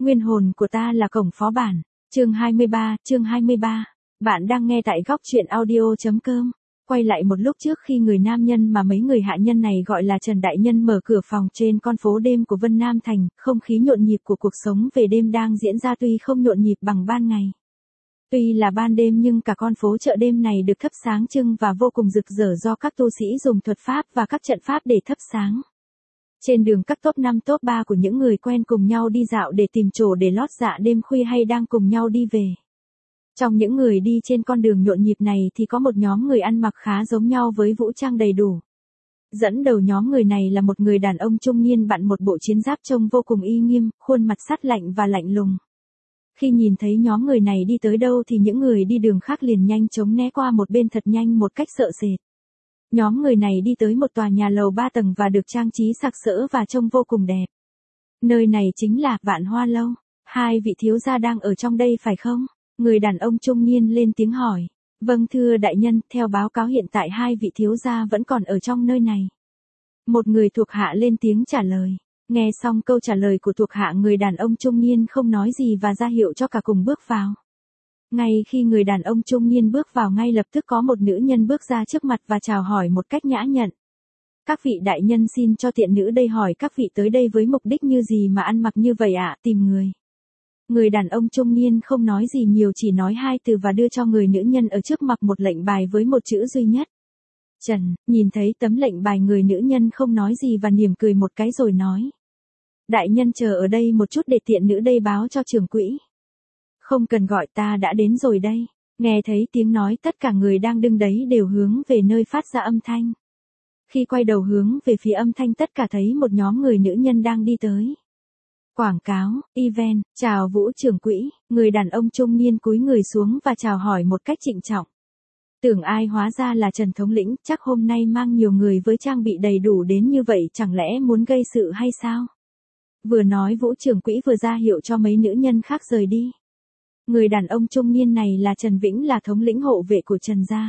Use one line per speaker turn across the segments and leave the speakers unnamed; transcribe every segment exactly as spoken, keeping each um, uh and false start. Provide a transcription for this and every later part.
Nguyên hồn của ta là cổng phó bản. Chương hai mươi ba, chương hai mươi ba. Bạn đang nghe tại góc truyện audio chấm com. Quay lại một lúc trước khi người nam nhân mà mấy người hạ nhân này gọi là Trần Đại Nhân mở cửa phòng trên con phố đêm của Vân Nam Thành, không khí nhộn nhịp của cuộc sống về đêm đang diễn ra tuy không nhộn nhịp bằng ban ngày. Tuy là ban đêm nhưng cả con phố chợ đêm này được thắp sáng trưng và vô cùng rực rỡ do các tu sĩ dùng thuật pháp và các trận pháp để thắp sáng. Trên đường các top năm top ba của những người quen cùng nhau đi dạo để tìm chỗ để lót dạ đêm khuya hay đang cùng nhau đi về. Trong những người đi trên con đường nhộn nhịp này thì có một nhóm người ăn mặc khá giống nhau với vũ trang đầy đủ. Dẫn đầu nhóm người này là một người đàn ông trung niên bặn một bộ chiến giáp trông vô cùng uy nghiêm, khuôn mặt sắt lạnh và lạnh lùng. Khi nhìn thấy nhóm người này đi tới đâu thì những người đi đường khác liền nhanh chóng né qua một bên thật nhanh một cách sợ sệt. Nhóm người này đi tới một tòa nhà lầu ba tầng và được trang trí sặc sỡ và trông vô cùng đẹp. Nơi này chính là Vạn Hoa Lâu. Hai vị thiếu gia đang ở trong đây phải không? Người đàn ông trung niên lên tiếng hỏi. Vâng thưa đại nhân, theo báo cáo hiện tại hai vị thiếu gia vẫn còn ở trong nơi này. Một người thuộc hạ lên tiếng trả lời. Nghe xong câu trả lời của thuộc hạ, người đàn ông trung niên không nói gì và ra hiệu cho cả cùng bước vào. Ngay khi người đàn ông trung niên bước vào ngay lập tức có một nữ nhân bước ra trước mặt và chào hỏi một cách nhã nhặn. Các vị đại nhân xin cho tiện nữ đây hỏi các vị tới đây với mục đích như gì mà ăn mặc như vậy ạ? Tìm người. Người đàn ông trung niên không nói gì nhiều, chỉ nói hai từ và đưa cho người nữ nhân ở trước mặt một lệnh bài với một chữ duy nhất. Trần. Nhìn thấy tấm lệnh bài, người nữ nhân không nói gì và mỉm cười một cái rồi nói. Đại nhân chờ ở đây một chút để tiện nữ đây báo cho trưởng quỹ. Không cần gọi, ta đã đến rồi đây. Nghe thấy tiếng nói, tất cả người đang đứng đấy đều hướng về nơi phát ra âm thanh. Khi quay đầu hướng về phía âm thanh, tất cả thấy một nhóm người nữ nhân đang đi tới. Quảng cáo, event, chào Vũ trưởng quỹ. Người đàn ông trung niên cúi người xuống và chào hỏi một cách trịnh trọng. Tưởng ai hóa ra là Trần thống lĩnh, chắc hôm nay mang nhiều người với trang bị đầy đủ đến như vậy, chẳng lẽ muốn gây sự hay sao? Vừa nói Vũ trưởng quỹ vừa ra hiệu cho mấy nữ nhân khác rời đi. Người đàn ông trung niên này là Trần Vĩnh, là thống lĩnh hộ vệ của Trần gia.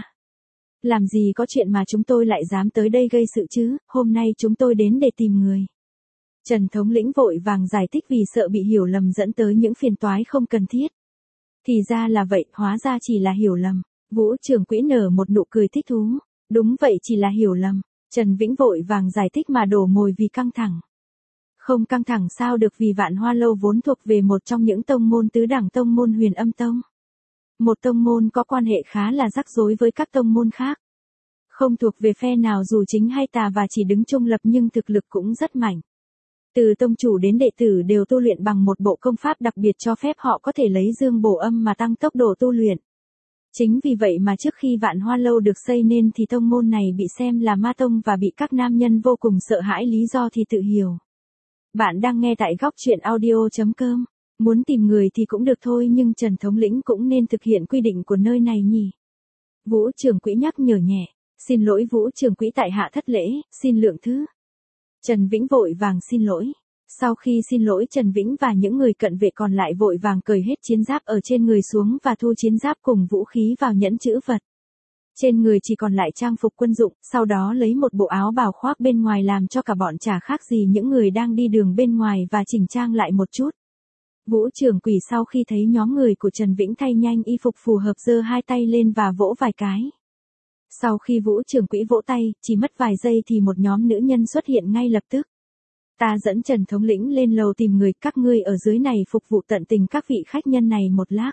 Làm gì có chuyện mà chúng tôi lại dám tới đây gây sự chứ, hôm nay chúng tôi đến để tìm người. Trần thống lĩnh vội vàng giải thích vì sợ bị hiểu lầm dẫn tới những phiền toái không cần thiết. Thì ra là vậy, hóa ra chỉ là hiểu lầm. Vũ trưởng quỹ nở một nụ cười thích thú. Đúng vậy, chỉ là hiểu lầm. Trần Vĩnh vội vàng giải thích mà đổ mồi vì căng thẳng. Không căng thẳng sao được, vì Vạn Hoa Lâu vốn thuộc về một trong những tông môn tứ đẳng tông môn Huyền Âm Tông. Một tông môn có quan hệ khá là rắc rối với các tông môn khác. Không thuộc về phe nào dù chính hay tà và chỉ đứng trung lập nhưng thực lực cũng rất mạnh. Từ tông chủ đến đệ tử đều tu luyện bằng một bộ công pháp đặc biệt cho phép họ có thể lấy dương bổ âm mà tăng tốc độ tu luyện. Chính vì vậy mà trước khi Vạn Hoa Lâu được xây nên thì tông môn này bị xem là ma tông và bị các nam nhân vô cùng sợ hãi, lý do thì tự hiểu. Bạn đang nghe tại góc truyện audio chấm com. Muốn tìm người thì cũng được thôi nhưng Trần thống lĩnh cũng nên thực hiện quy định của nơi này nhỉ. Vũ trưởng quỹ nhắc nhở nhẹ. Xin lỗi Vũ trưởng quỹ, tại hạ thất lễ, xin lượng thứ. Trần Vĩnh vội vàng xin lỗi. Sau khi xin lỗi, Trần Vĩnh và những người cận vệ còn lại vội vàng cởi hết chiến giáp ở trên người xuống và thu chiến giáp cùng vũ khí vào nhẫn chữ vật. Trên người chỉ còn lại trang phục quân dụng, sau đó lấy một bộ áo bào khoác bên ngoài làm cho cả bọn chả khác gì những người đang đi đường bên ngoài và chỉnh trang lại một chút. Vũ trưởng quỷ sau khi thấy nhóm người của Trần Vĩnh thay nhanh y phục phù hợp giơ hai tay lên và vỗ vài cái. Sau khi Vũ trưởng quỹ vỗ tay, chỉ mất vài giây thì một nhóm nữ nhân xuất hiện ngay lập tức. Ta dẫn Trần thống lĩnh lên lầu tìm người, các ngươi ở dưới này phục vụ tận tình các vị khách nhân này một lát.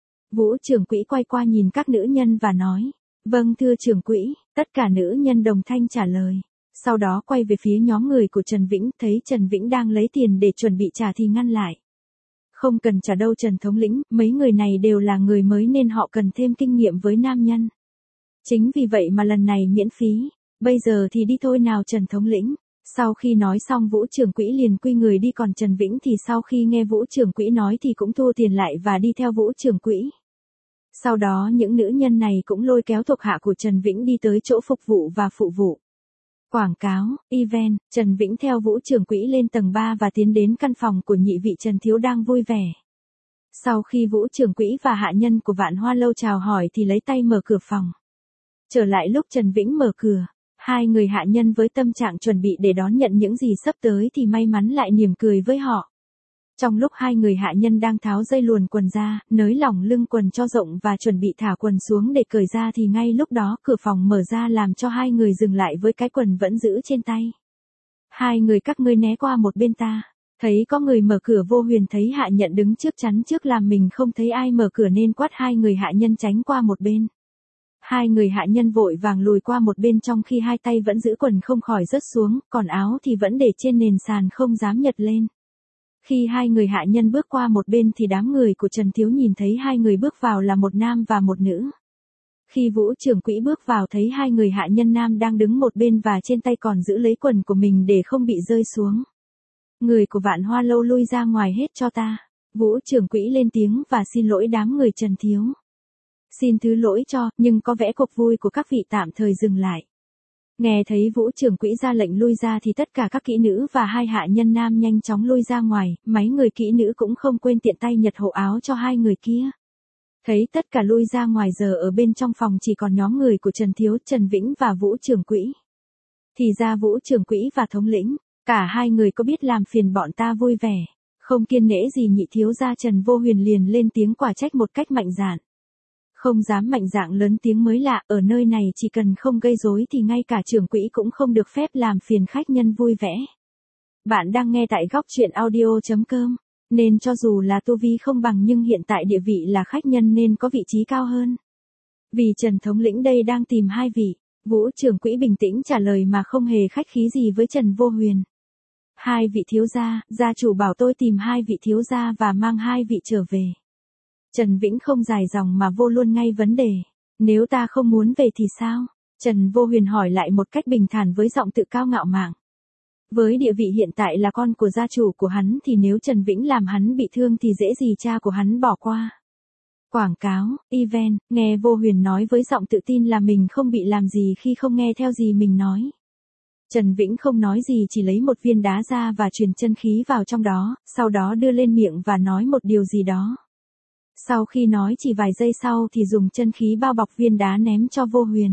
Vũ trưởng quỹ quay qua nhìn các nữ nhân và nói. Vâng thưa trưởng quỹ, tất cả nữ nhân đồng thanh trả lời. Sau đó quay về phía nhóm người của Trần Vĩnh, thấy Trần Vĩnh đang lấy tiền để chuẩn bị trả thì ngăn lại. Không cần trả đâu Trần thống lĩnh, mấy người này đều là người mới nên họ cần thêm kinh nghiệm với nam nhân. Chính vì vậy mà lần này miễn phí, bây giờ thì đi thôi nào Trần thống lĩnh. Sau khi nói xong Vũ trưởng quỹ liền quy người đi, còn Trần Vĩnh thì sau khi nghe Vũ trưởng quỹ nói thì cũng thu tiền lại và đi theo Vũ trưởng quỹ. Sau đó những nữ nhân này cũng lôi kéo thuộc hạ của Trần Vĩnh đi tới chỗ phục vụ và phụ vụ. Quảng cáo, event, Trần Vĩnh theo Vũ trưởng quỹ lên tầng ba và tiến đến căn phòng của nhị vị Trần thiếu đang vui vẻ. Sau khi Vũ trưởng quỹ và hạ nhân của Vạn Hoa Lâu chào hỏi thì lấy tay mở cửa phòng. Trở lại lúc Trần Vĩnh mở cửa, hai người hạ nhân với tâm trạng chuẩn bị để đón nhận những gì sắp tới thì may mắn lại mỉm cười với họ. Trong lúc hai người hạ nhân đang tháo dây luồn quần ra, nới lỏng lưng quần cho rộng và chuẩn bị thả quần xuống để cởi ra thì ngay lúc đó cửa phòng mở ra làm cho hai người dừng lại với cái quần vẫn giữ trên tay. Hai người các ngươi né qua một bên ta. Thấy có người mở cửa, Vô Huyền thấy hạ nhận đứng trước chắn trước làm mình không thấy ai mở cửa nên quát hai người hạ nhân tránh qua một bên. Hai người hạ nhân vội vàng lùi qua một bên trong khi hai tay vẫn giữ quần không khỏi rớt xuống, còn áo thì vẫn để trên nền sàn không dám nhặt lên. Khi hai người hạ nhân bước qua một bên thì đám người của Trần Thiếu nhìn thấy hai người bước vào là một nam và một nữ. Khi Vũ trưởng quỹ bước vào thấy hai người hạ nhân nam đang đứng một bên và trên tay còn giữ lấy quần của mình để không bị rơi xuống. Người của Vạn Hoa Lâu lui ra ngoài hết cho ta. Vũ trưởng quỹ lên tiếng và xin lỗi đám người Trần Thiếu. Xin thứ lỗi cho, nhưng có vẻ cuộc vui của các vị tạm thời dừng lại. Nghe thấy Vũ trưởng quỹ ra lệnh lui ra thì tất cả các kỹ nữ và hai hạ nhân nam nhanh chóng lui ra ngoài, mấy người kỹ nữ cũng không quên tiện tay nhặt hộ áo cho hai người kia. Thấy tất cả lui ra ngoài giờ ở bên trong phòng chỉ còn nhóm người của Trần Thiếu, Trần Vĩnh và Vũ trưởng quỹ. Thì ra Vũ trưởng quỹ và thống lĩnh, cả hai người có biết làm phiền bọn ta vui vẻ, không kiêng nể gì nhị thiếu gia Trần Vô Huyền liền lên tiếng quả trách một cách mạnh dạn. Không dám mạnh dạn lớn tiếng mới lạ, ở nơi này chỉ cần không gây rối thì ngay cả trưởng quỹ cũng không được phép làm phiền khách nhân vui vẻ. Bạn đang nghe tại góc truyện audio chấm com, nên cho dù là tu vi không bằng nhưng hiện tại địa vị là khách nhân nên có vị trí cao hơn. Vì Trần thống lĩnh đây đang tìm hai vị, Vũ trưởng quỹ bình tĩnh trả lời mà không hề khách khí gì với Trần Vô Huyền. Hai vị thiếu gia, gia chủ bảo tôi tìm hai vị thiếu gia và mang hai vị trở về. Trần Vĩnh không dài dòng mà vô luôn ngay vấn đề. Nếu ta không muốn về thì sao? Trần Vô Huyền hỏi lại một cách bình thản với giọng tự cao ngạo mạn. Với địa vị hiện tại là con của gia chủ của hắn thì nếu Trần Vĩnh làm hắn bị thương thì dễ gì cha của hắn bỏ qua. Quảng cáo, event, nghe Vô Huyền nói với giọng tự tin là mình không bị làm gì khi không nghe theo gì mình nói. Trần Vĩnh không nói gì chỉ lấy một viên đá ra và truyền chân khí vào trong đó, sau đó đưa lên miệng và nói một điều gì đó. Sau khi nói chỉ vài giây sau thì dùng chân khí bao bọc viên đá ném cho Vô Huyền.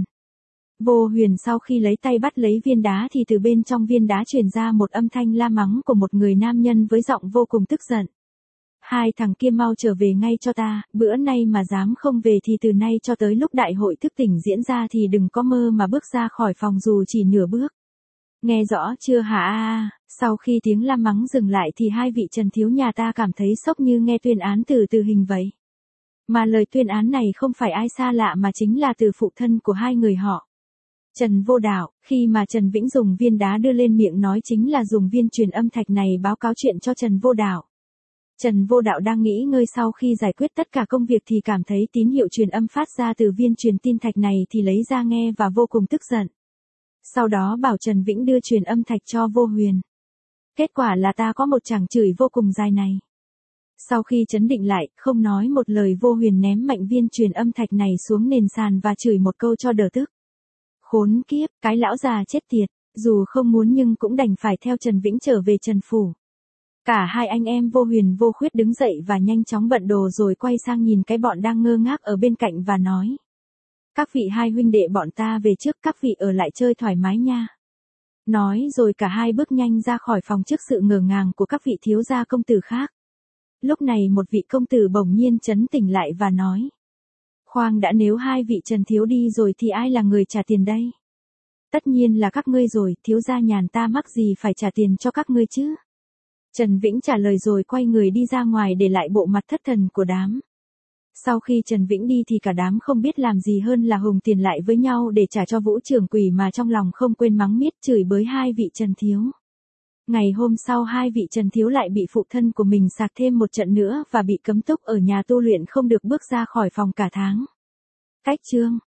Vô Huyền sau khi lấy tay bắt lấy viên đá thì từ bên trong viên đá truyền ra một âm thanh la mắng của một người nam nhân với giọng vô cùng tức giận. Hai thằng kia mau trở về ngay cho ta, bữa nay mà dám không về thì từ nay cho tới lúc đại hội thức tỉnh diễn ra thì đừng có mơ mà bước ra khỏi phòng dù chỉ nửa bước. Nghe rõ chưa hả a à, sau khi tiếng la mắng dừng lại thì hai vị Trần thiếu nhà ta cảm thấy sốc như nghe tuyên án từ tử hình vậy. Mà lời tuyên án này không phải ai xa lạ mà chính là từ phụ thân của hai người họ. Trần Vô Đạo, khi mà Trần Vĩnh dùng viên đá đưa lên miệng nói chính là dùng viên truyền âm thạch này báo cáo chuyện cho Trần Vô Đạo. Trần Vô Đạo đang nghĩ ngơi sau khi giải quyết tất cả công việc thì cảm thấy tín hiệu truyền âm phát ra từ viên truyền tin thạch này thì lấy ra nghe và vô cùng tức giận. Sau đó bảo Trần Vĩnh đưa truyền âm thạch cho Vô Huyền. Kết quả là ta có một tràng chửi vô cùng dài này. Sau khi trấn định lại, không nói một lời Vô Huyền ném mạnh viên truyền âm thạch này xuống nền sàn và chửi một câu cho đỡ tức. Khốn kiếp, cái lão già chết tiệt, dù không muốn nhưng cũng đành phải theo Trần Vĩnh trở về Trần Phủ. Cả hai anh em Vô Huyền Vô Khuyết đứng dậy và nhanh chóng bận đồ rồi quay sang nhìn cái bọn đang ngơ ngác ở bên cạnh và nói. Các vị hai huynh đệ bọn ta về trước, các vị ở lại chơi thoải mái nha. Nói rồi cả hai bước nhanh ra khỏi phòng trước sự ngờ ngàng của các vị thiếu gia công tử khác. Lúc này một vị công tử bỗng nhiên trấn tỉnh lại và nói. Khoan đã, nếu hai vị Trần thiếu đi rồi thì ai là người trả tiền đây? Tất nhiên là các ngươi rồi, thiếu gia nhàn ta mắc gì phải trả tiền cho các ngươi chứ? Trần Vĩnh trả lời rồi quay người đi ra ngoài để lại bộ mặt thất thần của đám. Sau khi Trần Vĩnh đi thì cả đám không biết làm gì hơn là hùng tiền lại với nhau để trả cho Vũ trưởng quỷ mà trong lòng không quên mắng miết chửi bới hai vị Trần thiếu. Ngày hôm sau hai vị Trần thiếu lại bị phụ thân của mình sạc thêm một trận nữa và bị cấm túc ở nhà tu luyện không được bước ra khỏi phòng cả tháng. Cách chương